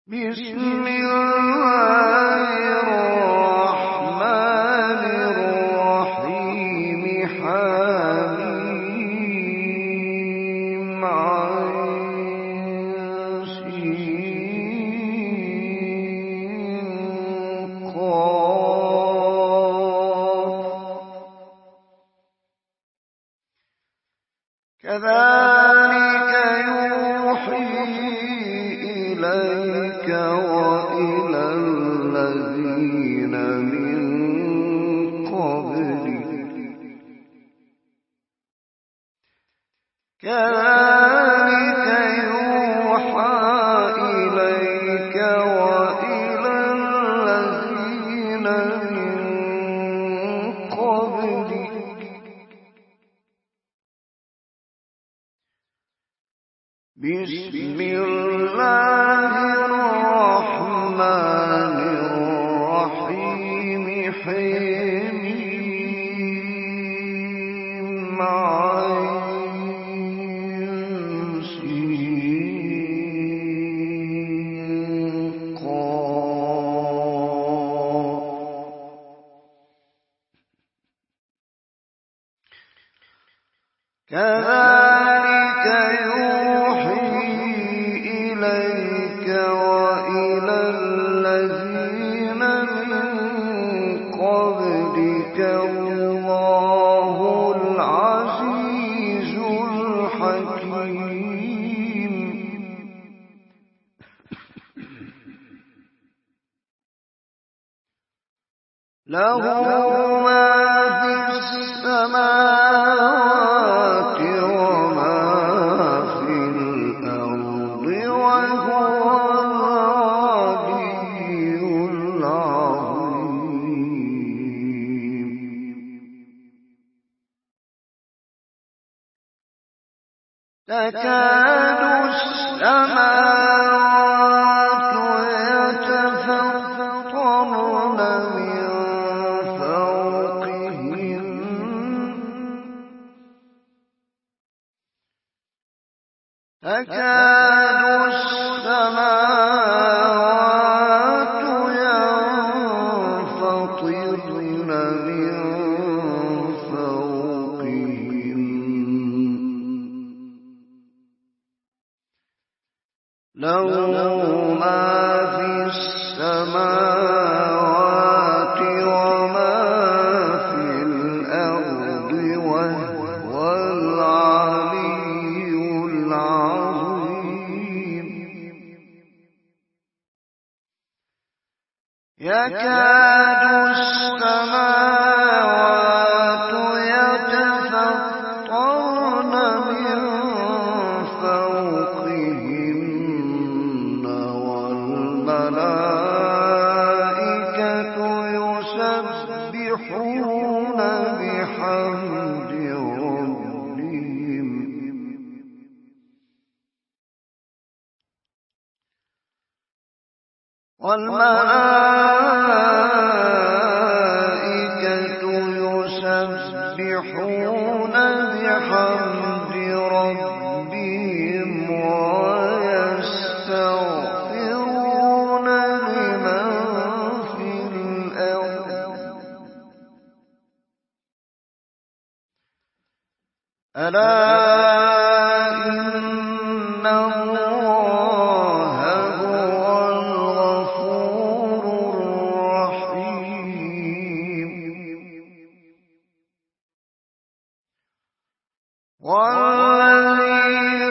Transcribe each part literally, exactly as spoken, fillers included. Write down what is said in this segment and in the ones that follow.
بسم الله الرحمن الرحيم حميم عين سين قاف كذلك يوحي إليك وإلى الذين من قبلك كذلك يوحى إليك وإلى الذين من قبلك بسم الله الرحمن الرحيم حميم عين سين قاف كذلك يوحي إليك وإلى الذين من قبلك الله العزيز الحكيم له ما في السماوات وما في الأرض وهو العلي العظيم تكاد السماوات يتفطرن من فوقهن تكاد السماوات ينفطرن من فوقهن له ما في السماوات وما في الأرض وهو العلي العظيم يكاد السماوات يتفطرن من فوقهن والملائكة يسبحون بحمد ربهم والملائكة يسبحون بحمد ربهم ويستغفرون لمن في الأرض ألا إن الله هو الغفور الرحيم والذين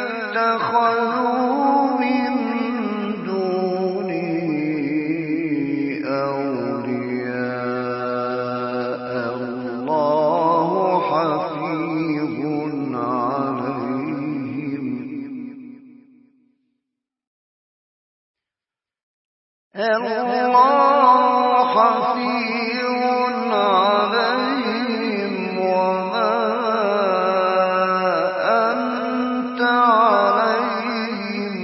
اتخذوا من دونه أولياء الله حفيظ عليهم الله حفيظ عليهم وما أنت عليهم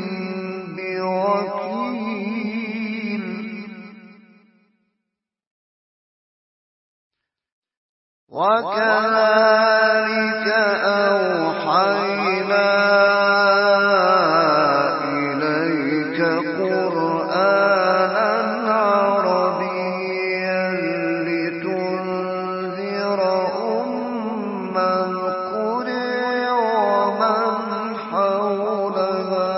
بوكيل وكذلك أوحينا إليك قرآنا قرآنا عربيا لتنذر أم القرى ومن حولها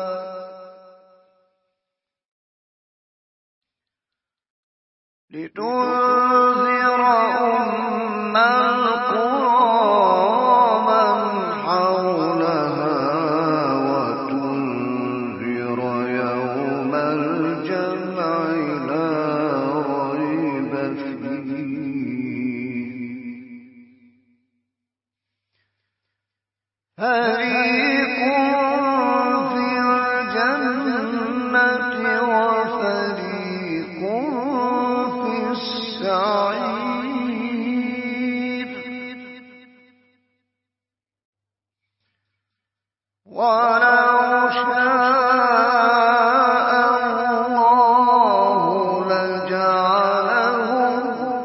لتنذر أم القرى ومن حولها وتنذر يوم الجمع لا ريب فيه فريق في الجنة وفريق في السعير ولو شاء الله لجعلهم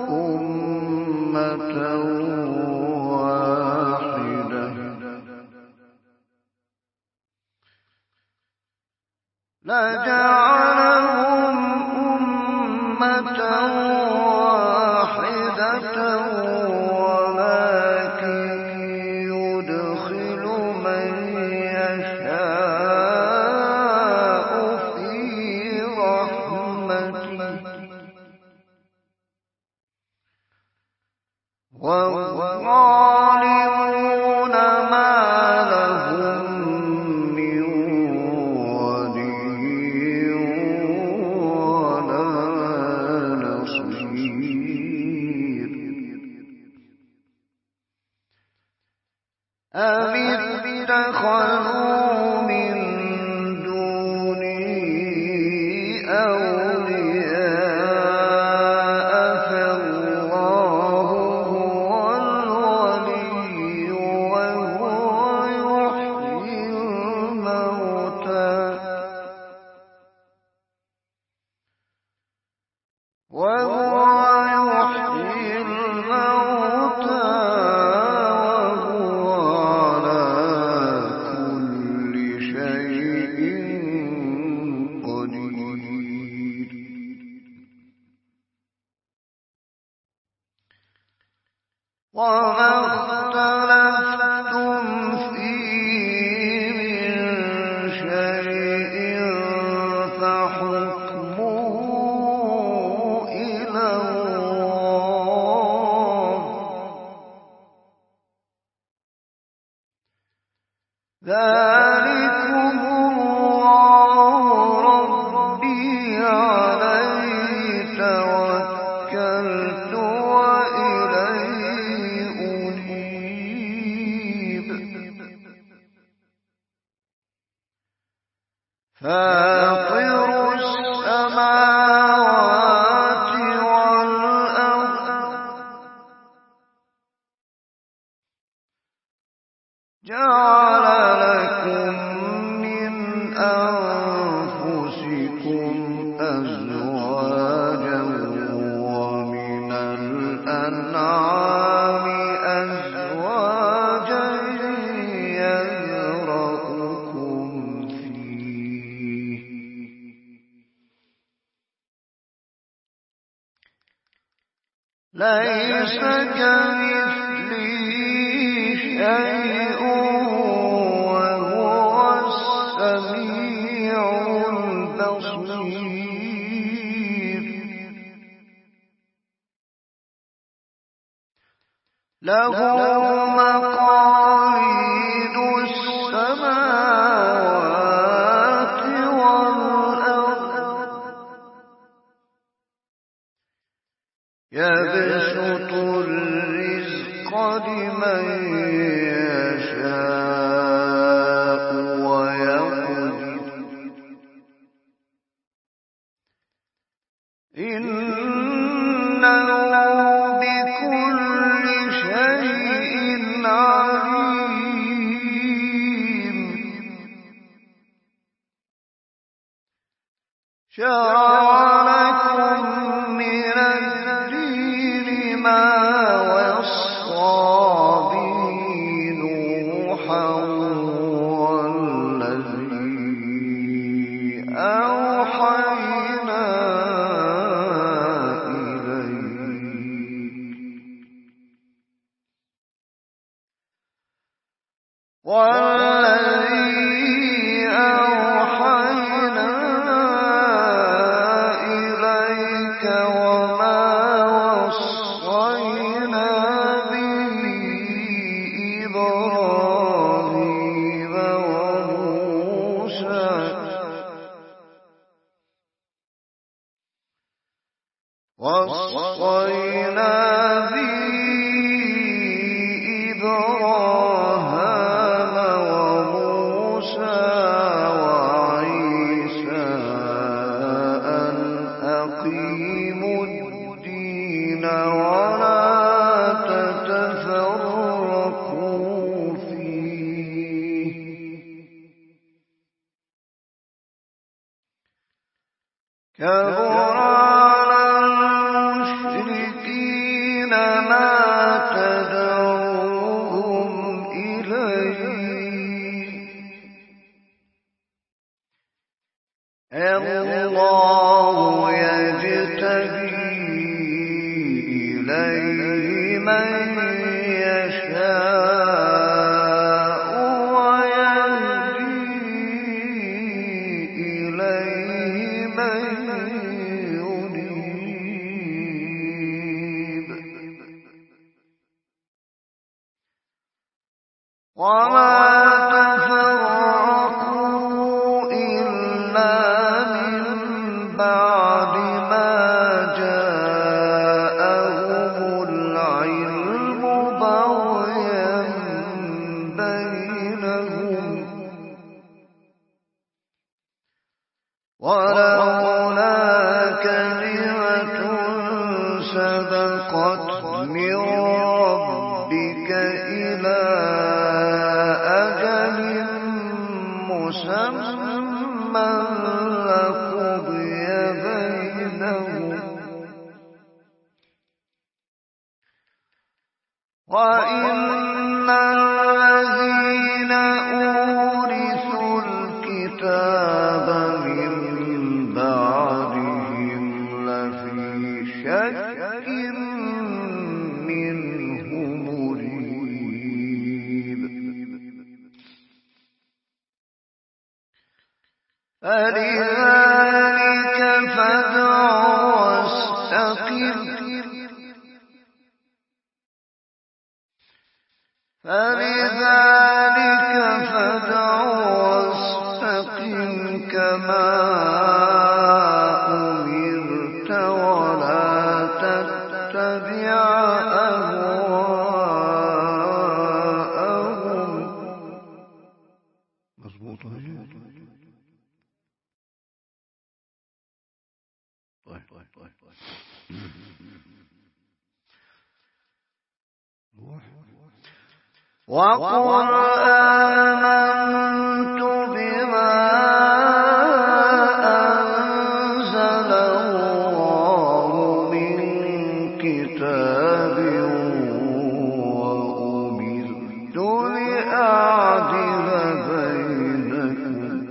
أمة واحدة لجعلهم أمة واحدة ولكن يدخل من يشاء في رحمته والظالمون ما لهم من ولي ولا نصير أم اتخذوا من دونه أولياء فالله هو الولي وهو يحيي الموتى وهو يحيي الموتى وهو على كل شيء قدير وما اختلفتم فيه من شيء فحكمه إلى الله ذلكم الله ربي عليه توكلت وإليه أنيب فاطر السماوات والأرض جعل لكم من أنفسكم أزواجا ومن الأنعام أزواجا يذرأكم فيه ليس كمثله شيء وهو السميع البصير له مقاليد السماوات والأرض يبسط الرزق لمن يشاء ويقدر إنه بكل شيء عليم شرع لكم من الدين ما وصى به نوحا والذي أوحى وَوَصَّيْنَا بِهِ إِبْرَاهِيمَ وَمُوسَىٰ وَعِيسَىٰ أَنْ أَقِيمُوا الدِّينَ وَلَا تَتَفَرَّقُوا فِيهِ ۚ كَبُرَ عَلَى الْمُشْرِكِينَ مَا تَدْعُوهُمْ إِلَيْهِ ۚ اللَّهُ يَجْتَبِي إِلَيْهِ مَن يَشَاءُ وَيَهْدِي إِلَيْهِ مَن يُنِيبُ ۚ وَمَا تَفَرَّقُوا إِلَّا مِن بَعْدِ مَا جَاءَهُمُ الْعِلْمُ بَغْيًا بَيْنَهُمْ ۚ وَلَوْلَا كَلِمَةٌ سَبَقَتْ مِن رَّبِّكَ إِلَىٰ أَجَلٍ مُّسَمًّى لَّقُضِيَ بَيْنَهُمْ ۚ وَإِنَّ الَّذِينَ أُورِثُوا الْكِتَابَ مِن بَعْدِهِمْ لَفِي شَكٍّ مِّنْهُ مُرِيبٍ فَلِذَٰلِكَ فَادْعُ وَاسْتَقِمْ فَلِذَٰلِكَ فَادْعُ وَاسْتَقِمْ كَمَا أُمِرْتَ وَلَا تَتَّبِعْ أَهْوَاءَهُمْ ۖ مظبوط. وَقُلْ آمَنتُ بِمَا أَنزَلَ اللَّهُ مِن كِتَابٍ وَأُمِرْتُ لِأَعْدِلَ بَيْنَكُمْ ۖ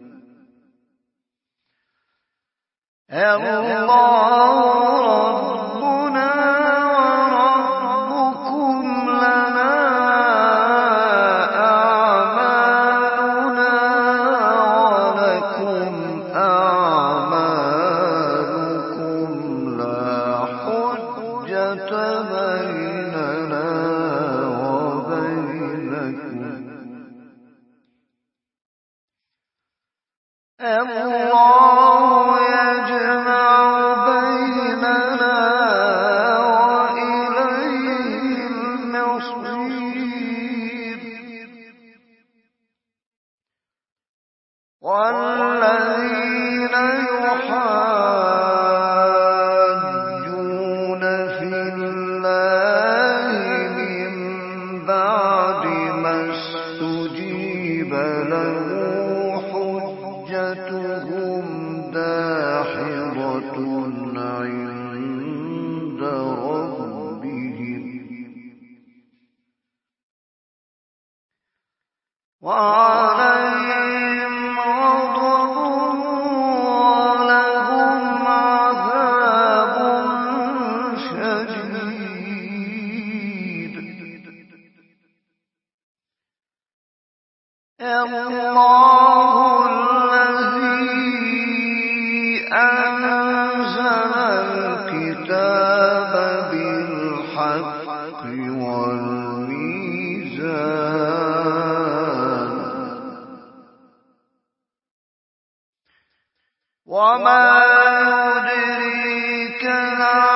اللَّهُ رَبُّنَا وَرَبُّكُمْ لَنَا أَعْمَالُنَا وَلَكُمْ أَعْمَالُكُمْ لَا حُجَّةَ بَيْنَنَا وَبَيْنَكُمْ ۖ اللَّهُ يَجْمَعُ بَيْنَنَا وَإِلَيْهِ الْمَصِيرُ وَالَّذِينَ يُحَاجُّونَ فِي اللَّهِ مِن بَعْدِ مَا اسْتُجِيبَ لَهُ حُجَّتُهُمْ دَاحِضَةٌ عِندَ رَبِّهِمْ ۖ وَعَلَيْهِمْ غَضَبٌ وَلَهُمْ عَذَابٌ شَدِيدٌ اللَّهُ الَّذِي أَنزَلَ الْكِتَابَ بِالْحَقِّ وَالْمِيزَانَ وَمَا يُدْرِيكَ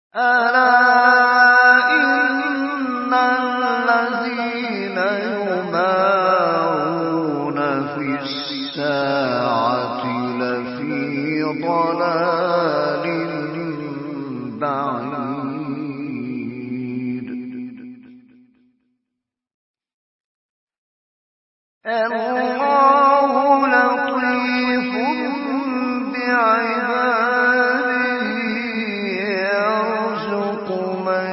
ألا إن الذين يمارون في الساعة لفي ضلال بعيد. الله لطيف بعباده يرزق من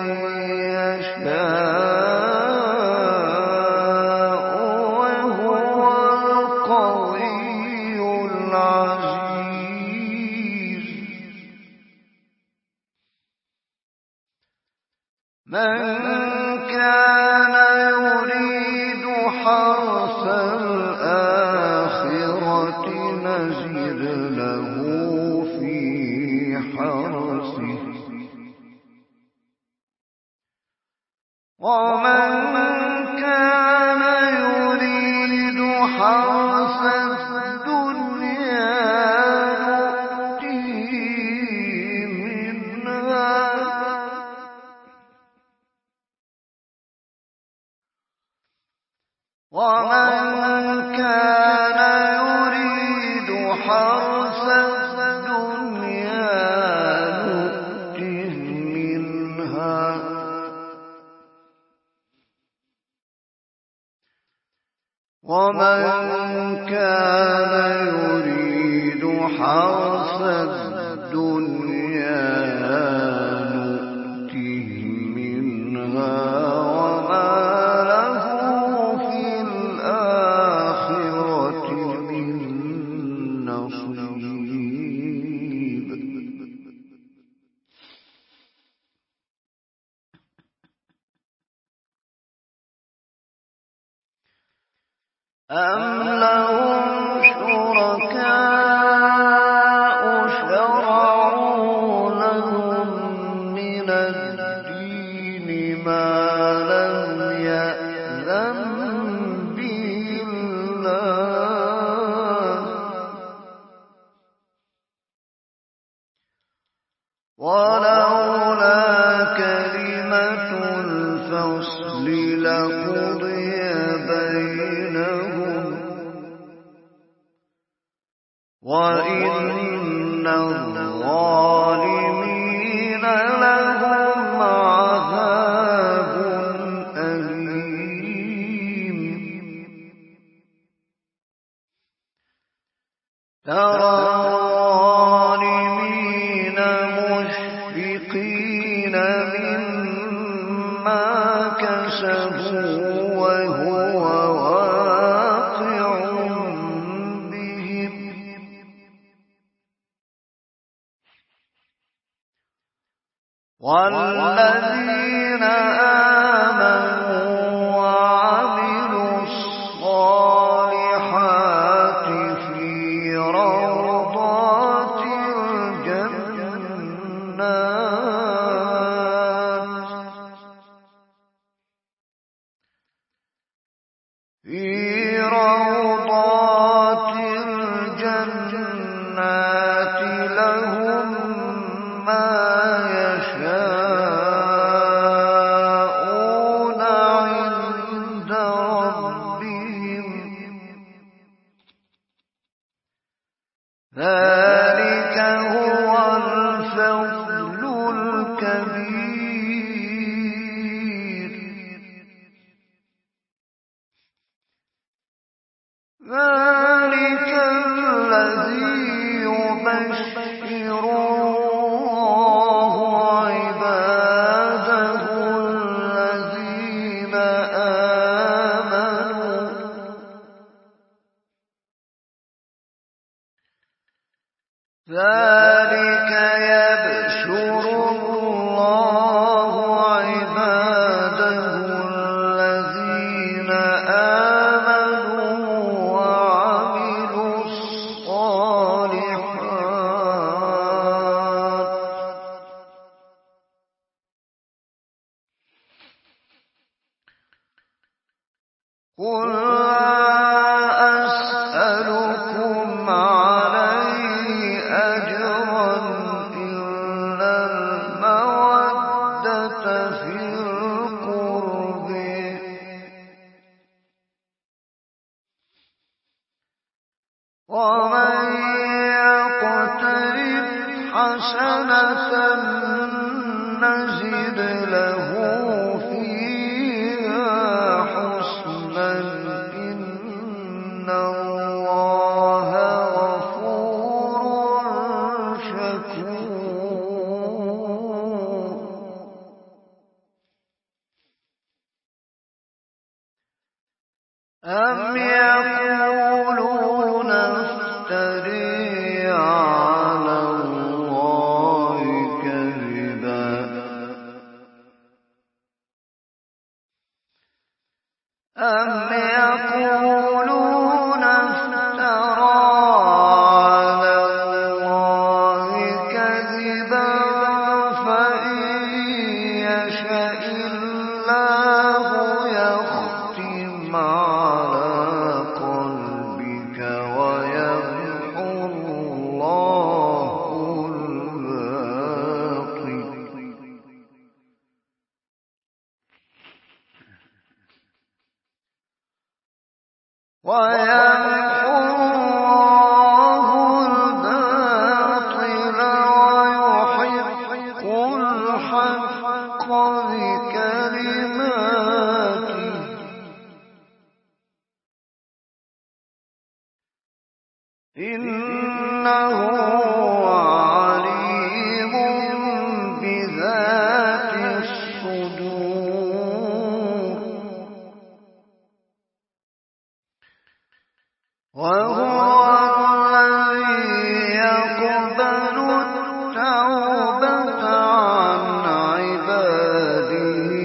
يشاء وهو القوي العزيز. من كان يريد حرث الآخرة نزد له في حرثه ومن كان يريد حرث الدنيا نؤته منها ومن كان يريد حرث الدنيا نؤته منها ومن كان يريد حرث الدنيا نؤته منها وما له في الآخرة من نصيب. أم لهم شركاء شرعوا لهم من الدين ما لم يأذن به الله ولولا كلمة الفصل لقضي بينهم وإن الظالمين لهم عذاب أليم. ترى الظالمين مشفقين مما كسبوا وهو واقع بهم والذين آمنوا وعملوا الصالحات في روضات الجنات في روضات الجنات لهم ما يشاءون عند ربهم ذلك هو الفضل الكبير. ذلك الذي يبشر الله عباده الذين آمنوا ذلك يبشر الله عباده الذين آمنوا وعملوا الصالحات قل لا أسألكم عليه أجرا ومن يقترف حسنة نزد له فيها حسنا إن الله غفور شكور. أم يقولون افتري على الله كذبا أم يقولون افترى على الله كذبا فإن يشاء الله يختم على قلبك ويمحو الله الباطل ويمحو الله الباطل ويحق الحق بكلماته إنه عليم بذات الصدور. وهو الذي يقبل التوبة عن عباده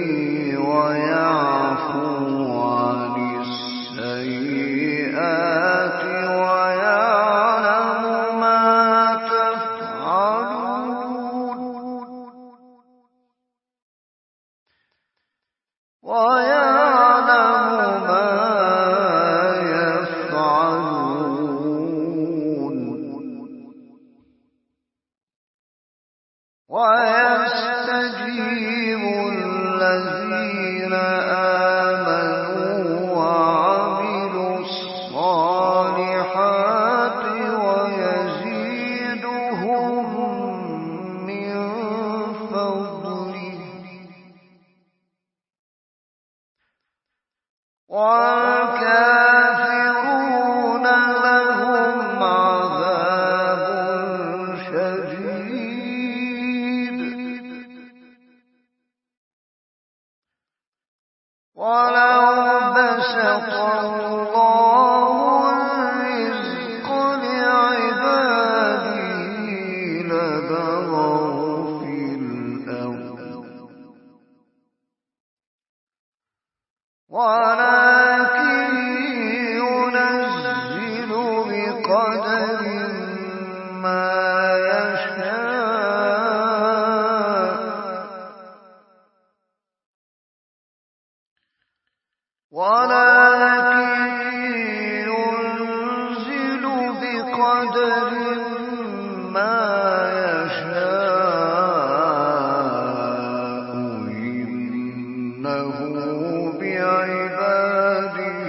ويعفو عن السيئات ويعلم ما تفعلون ويعلم ما يفعلون ويستجيب الذين آمنوا وعملوا الصالحات ويزيدهم من فضله والكافرون لهم عذاب شديد. ولو بسط الله الرزق لعباده لبغوا في الأرض ولكن ينزل بقدر ما يشاء ولكن ينزل بقدر ما يشاء إنه بعباده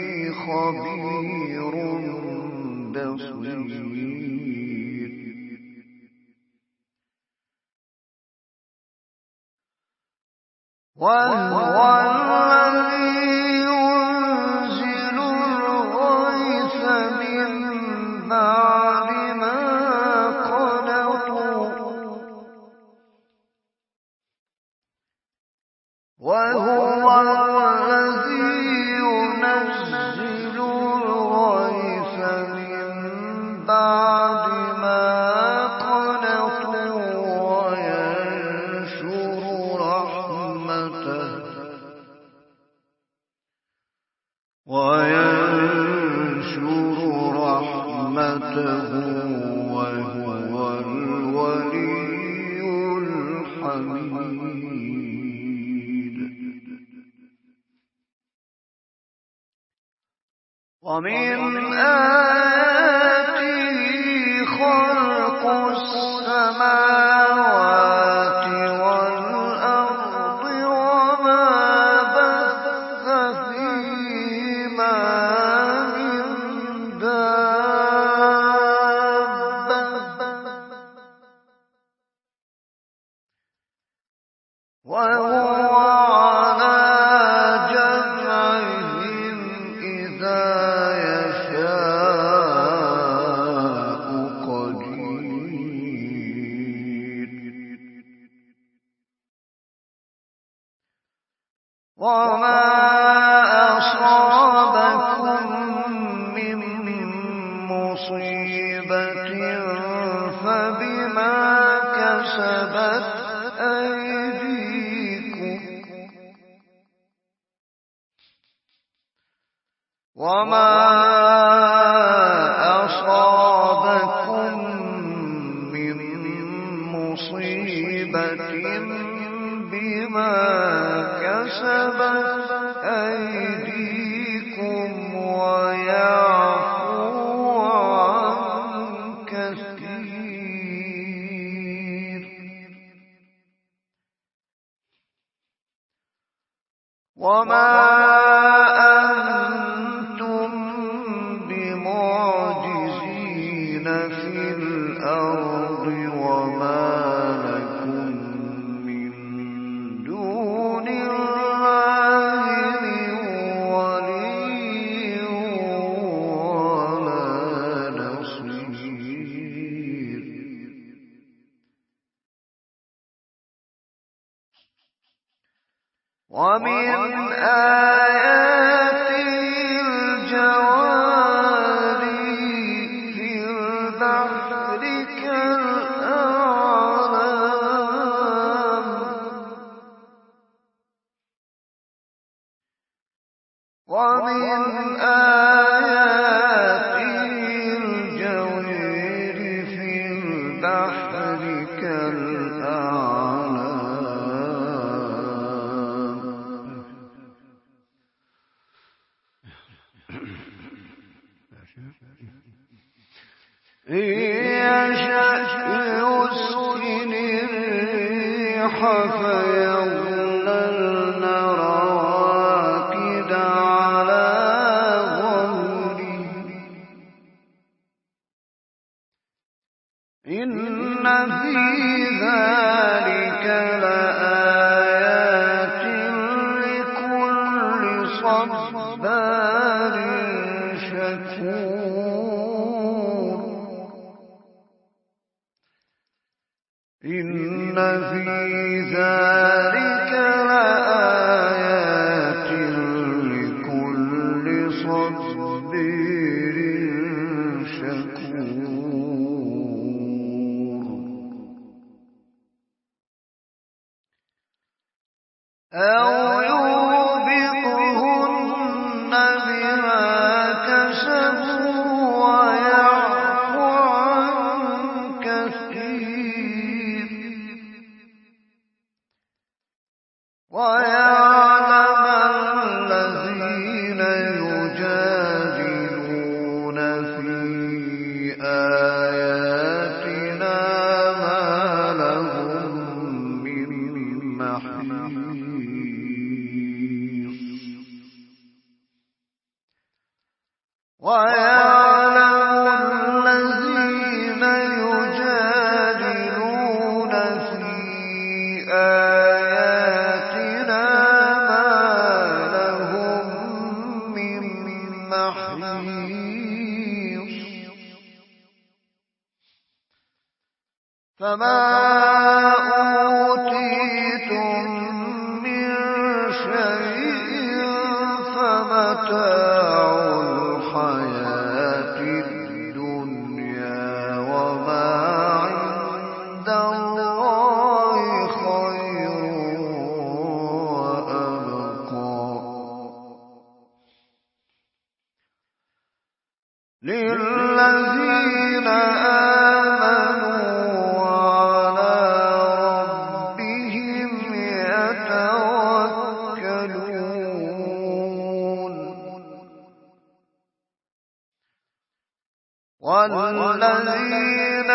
خبير بصير. وهو الذي ينزل الغيث من بعد ما قنطوا وهو الذي ينزل الغيث من بعد ما قنطوا وينشر رحمته وينشر رحمته وهو الولي الحميد. ومن آياته خلق السماوات والأرض وما بث فيهما من دابة فبما كسبت أيديكم وما أصابكم من مصيبة بما كسبت أيديكم ويعفو عن كثير وما أنتم بمعجزين في الأرض وما لكم من دون الله من ولي ولا نصير ومن آياته الجواري في البحر كالأعلام ومن آياته الجواري في البحر كالأعلام إن يشأ يسكن الريح فيظللن رواكد على ظهره إن في ذلك لآيات لكل صبار شكور إن في ذلك لآيات لكل صبار شكور أو يوبقهن بما كسبوا ويعفو عن كثير ويعلم الذين يجادلون في آياتنا ما لهم من محيص ويعلم الذين يجادلون في آياتنا ما لهم من محيص فما أوتيتم من شيء فمتاع الحياة الدنيا وما عند الله خير وأبقى للذين آمنوا وعلى ربهم يتوكلون والذين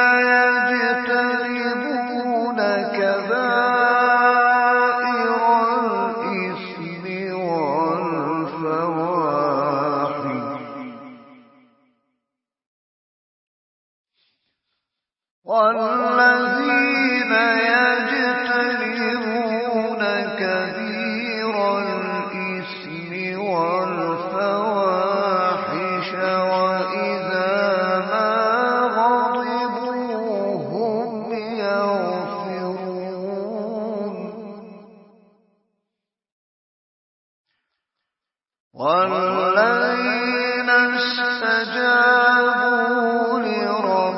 يجتنبون كبائر الإثم والفواحش والذين يجتنبون كبير الإثم والفواحش وإذا ما غضبوا هم يغفرون والذين استجابوا لربهم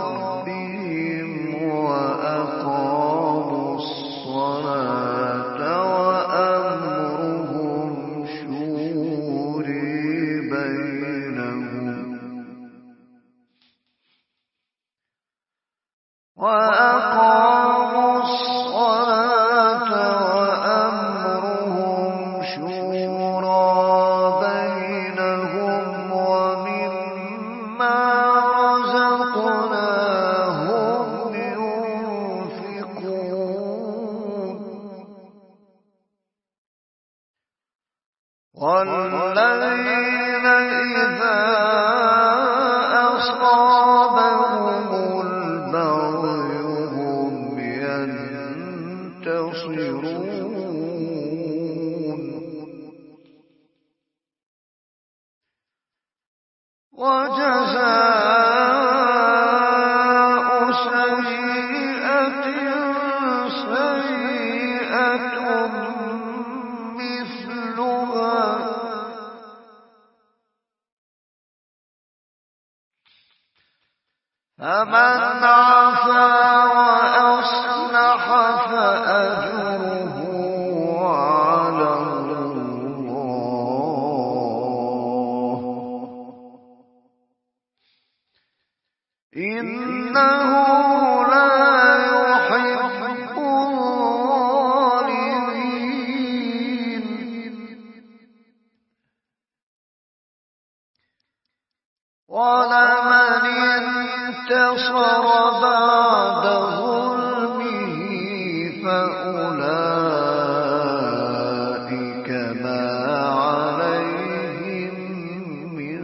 وأقاموا الصلاة وأمرهم شورى بينهم ومما رزقناهم ينفقون والذين إذا أصابهم البغي هم ينتصرون وجزاء سيئة سيئة مثلها فمن عفا وأصلح فأجره على الله إنه لا يحب الظالمين ولمن انتصر بعد ظلمه فأولئك ما عليهم من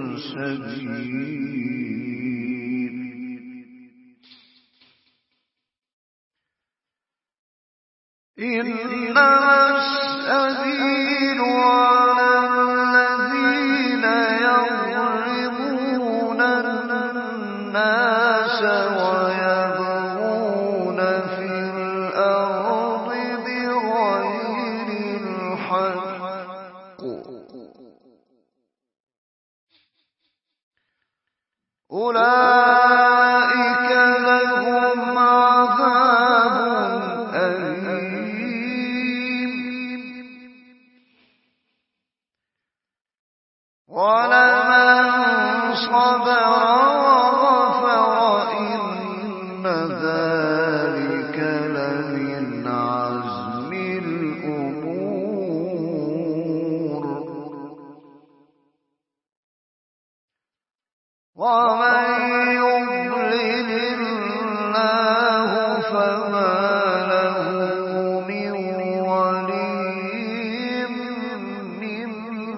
سبيل إنما السبيل على الذين يظلمون الناس ويبغون في الأرض بغير الحق أولئك لهم عذاب أليم ولمن صبر وغفر إن ذلك لمن عزم الأمور ومن يضلل الله فما له من ولي من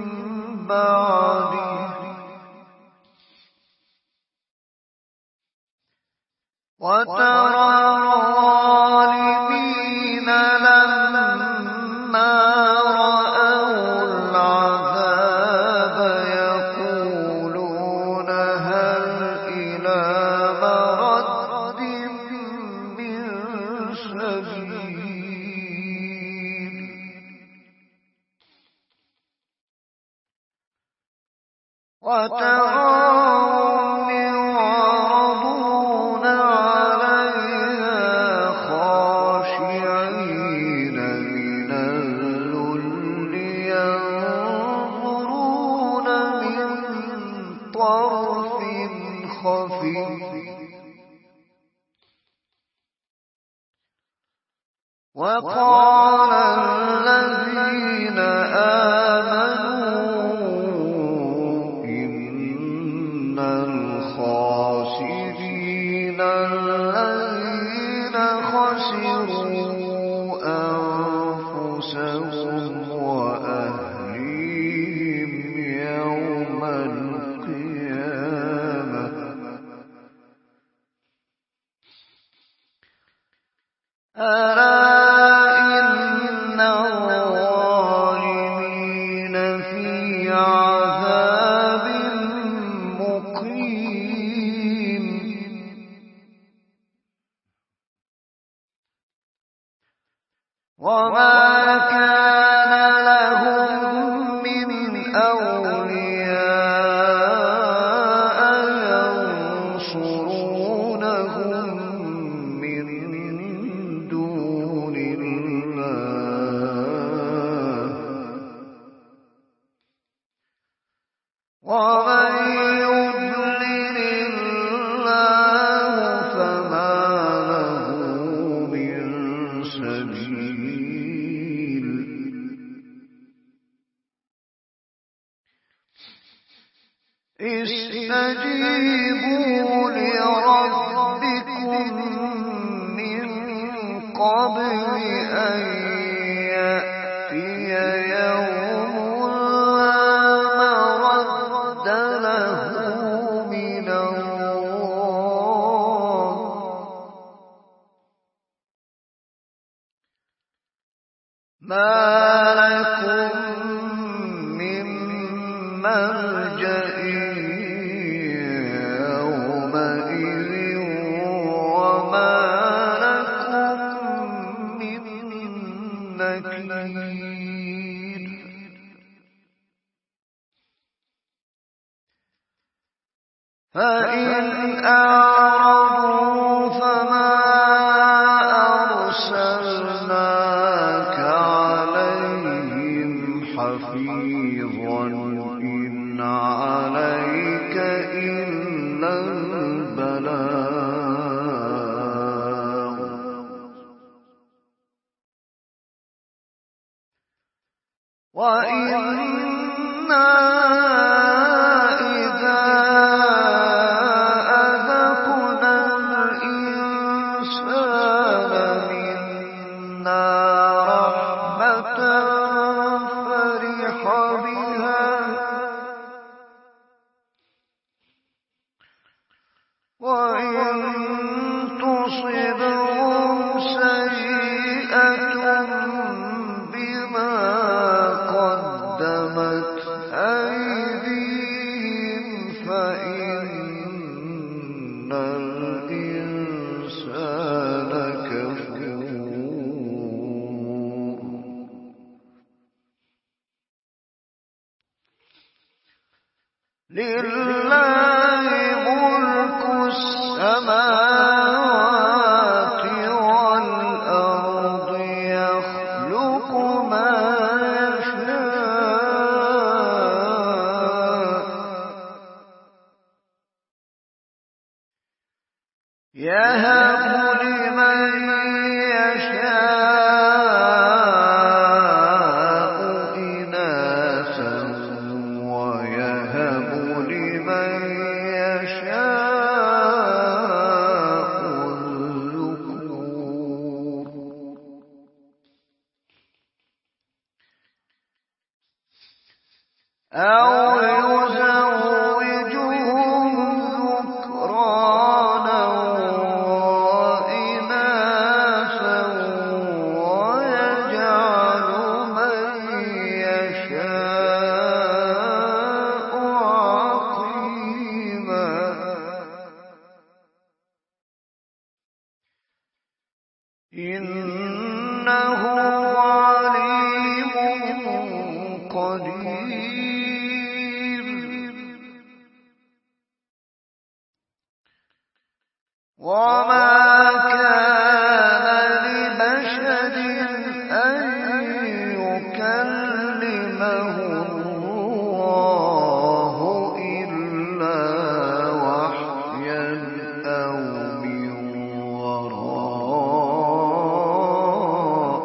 بعده وترى الظالمين لما رأوا العذاب يقولون هل إلى مرد من سبيل وتراهم يعرضون عليها خاشعين من الذل ينظرون من طرف خفي وقال الذين آمنوا إن الخاسرين الذين خسروا أنفسهم وأهليهم يوم القيامة ألا إن الظالمين في عذاب مقيم وما كان لهم من أولياء ينصرونهم من دون الله ومن يضلل الله فما لكم من ملجأ يومئذ وما لكم من نكير فإن أعرضوا فما أرسلناك عليهم حفيظا إن عليك إلا البلاغ وإنا إذا أذقنا الإنسان منا رحمة فرح بها وإن تصبهم سيئة بما قدمت أيديهم فإن الإنسان كفور لله ملك السماوات والأرض يخلق ما يهب لمن يشاء إناثا ويهب لمن يشاء الذكور أو يزوجهم ذكرانا وإناثا ويجعل من يشاء عقيما إنه عليم قدير وما كان لبشر أن يكلمه الله إلا وحيا أو من وراء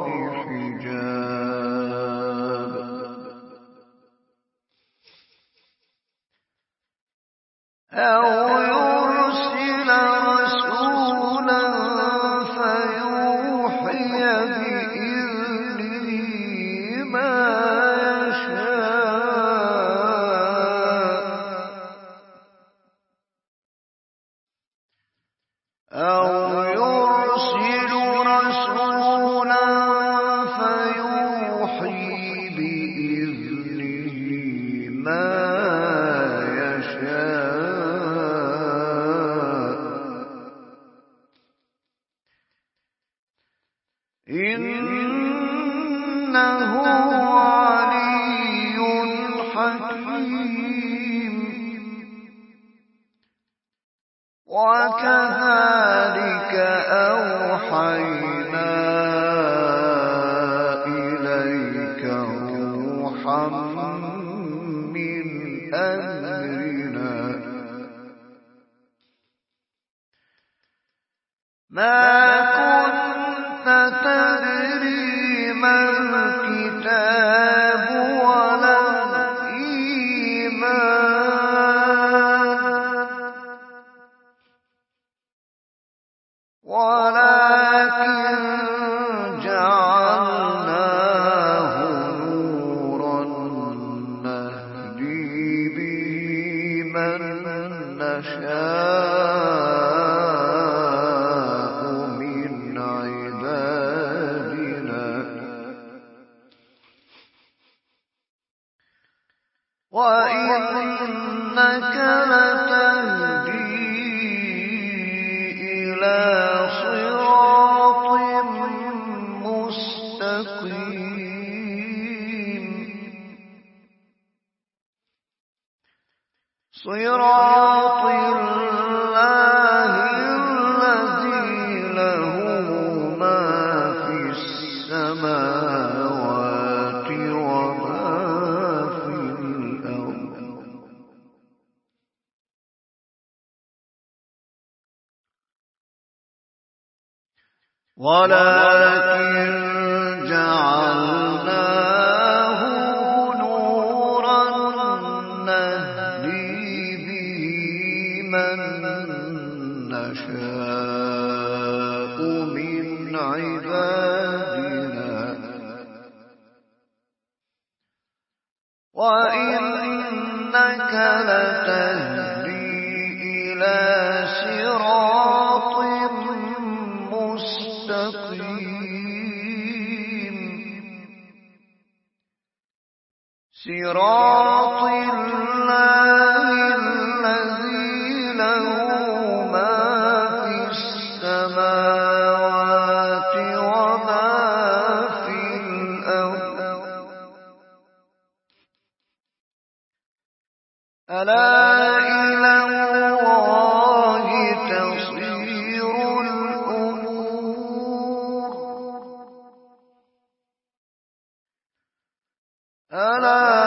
حجاب أو يرسل رسولا فيوحي بإذنه ما يشاء أو يرسل رسولا فيوحي بإذنه ما إنه علي حكيم وكذلك أوحينا إليك روحا من أمرنا ما كنت تدري ما الكتاب ولا الإيمان ولكن جعلناه نورا نهدي به من نشاء من عبادنا إلى صراط مستقيم صراط الله الذي له ما في السماوات وما في الأرض ولكن جعلناه نورا نهدي به من نشاء من عبادنا وإنك لتهدي إلى صراط مستقيم صراط الله الذي له ما في السماوات وما في الأرض ألا إلى الله تصير الأمور ألا